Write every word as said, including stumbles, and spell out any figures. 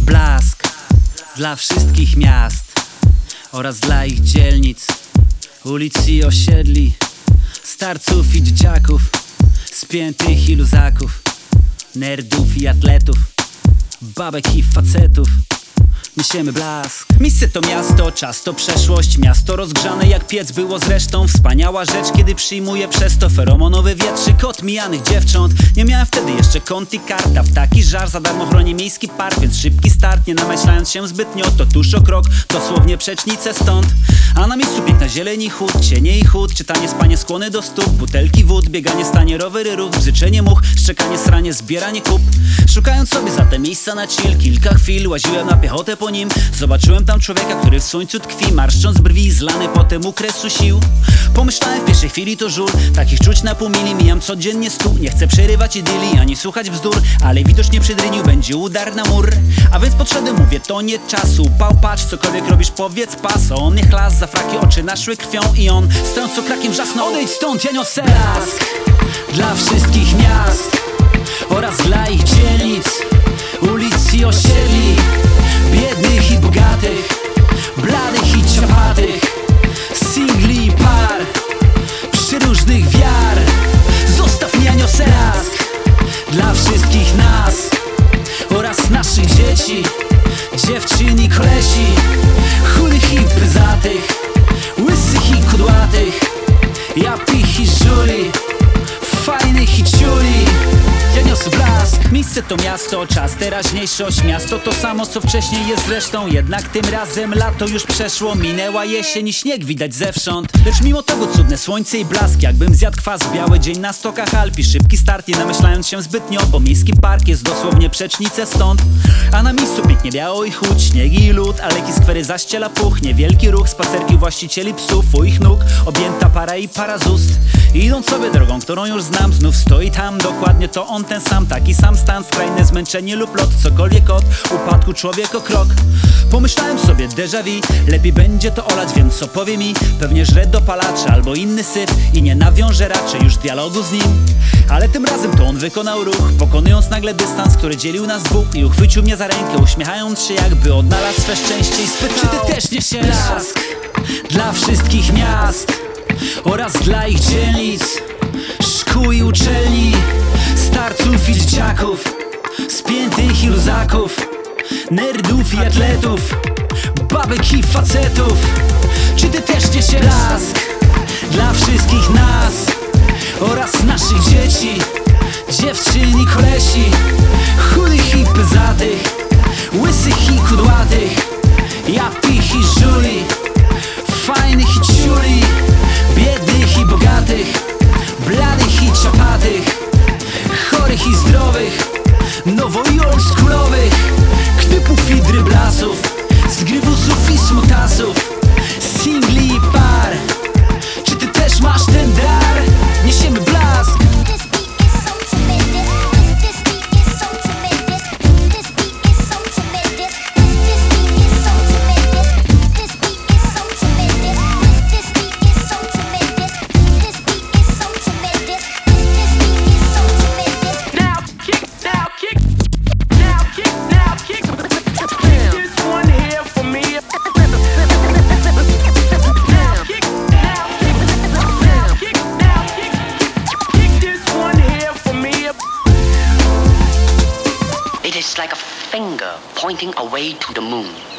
Blask dla wszystkich miast oraz dla ich dzielnic, ulic i osiedli, starców i dzieciaków, spiętych i luzaków, nerdów i atletów, babek i facetów. Niesiemy blask. Miejsce to miasto, czas to przeszłość. Miasto rozgrzane jak piec było zresztą. Wspaniała rzecz, kiedy przyjmuje przez to feromonowy wietrzyk od mijanych dziewcząt. Nie miałem wtedy jeszcze kont i karta. W taki żar za darmo chroni miejski park, więc szybki start, nie namyślając się zbytnio. To tuż o krok, dosłownie przecznicę stąd. A na miejscu piękna zieleń i chód, cienie i chód, czytanie, spanie, skłony do stóp, butelki wód, bieganie, stanie, rowery, ruch, bzyczenie much, szczekanie, sranie, zbieranie kup. Szukając sobie zatem miejsca na chill, kilka chwil łaziłem na piechotę po nim. Zobaczyłem tam człowieka, który w słońcu tkwi, marszcząc brwi, zlany potem u kresu sił. Pomyślałem w pierwszej chwili to żul, takich czuć na pół mili, mijam codziennie stu. Nie chcę przerywać idylii, ani słuchać bzdur, ale widocznie przy dryniu będzie udar na mur. A więc podszedłem, mówię, to nie czasu. Pał, patrz, cokolwiek robisz, powiedz pas. On nie chlas, za fraki oczy naszły krwią i on, stojąc okrakiem, wrzasnął: odejdź stąd, ja niosę blask dla wszystkich miast oraz dla ich dzielnic, ulic i osiedli, biednych i bogatych, bladych i ciapatych, singli i par, przeróżnych wiar. Zostaw, ja niosę blask dla wszystkich nas oraz naszych dzieci, dziewczyn i kolesi, chudych i pryzatych, łysych i kudłatych, japich i żuli, fajnych i ciuli. Ja niosę blask. Miejsce to miasto, czas teraźniejszość. Miasto to samo co wcześniej jest zresztą. Jednak tym razem lato już przeszło, minęła jesień i śnieg widać zewsząd. Lecz mimo tego cudne słońce i blask, jakbym zjadł kwas. Biały dzień na stokach Alp i szybki start, nie namyślając się zbytnio, bo miejski park jest dosłownie przecznicę stąd. A na miejscu pięknie biało i chłód, śnieg i lód, aleki skwery zaściela puch, niewielki ruch, spacerki właścicieli psów u ich nóg, objęta para i para z ust. I idąc sobie drogą, którą już znam, znów stoi tam dokładnie to on, ten sam, taki sam stan, skrajne zmęczenie lub lot, cokolwiek od upadku człowiek o krok. Pomyślałem sobie déjà vu, lepiej będzie to olać, więc co powie mi? Pewnie żre dopalacze albo inny syf i nie nawiążę raczej już dialogu z nim. Ale tym razem to on wykonał ruch, pokonując nagle dystans, który dzielił nas dwóch, i uchwycił mnie za rękę, uśmiechając się, jakby odnalazł swe szczęście i spytał: czy ty też niesiesz blask dla wszystkich miast oraz dla ich dzielnic, szkół i uczelni, starców i dzieciaków, spiętych i luzaków, nerdów i atletów, babek i facetów. Czy ty też niesiesz blask dla wszystkich nas oraz naszych dzieci, dziewczyn i kolesi, chudych i pyzatych, łysych i kudłatych, japich i żuli, fajnych i ciuli, biednych i bogatych, bladych i ciapatych, chorych i zdrowych, nowo i oldschoolowych, ktypów i dryblasów, zgrywusów i smutasów, singli i par. Czy ty też masz ten dar? Niesiemy blask. It is like a finger pointing away to the moon.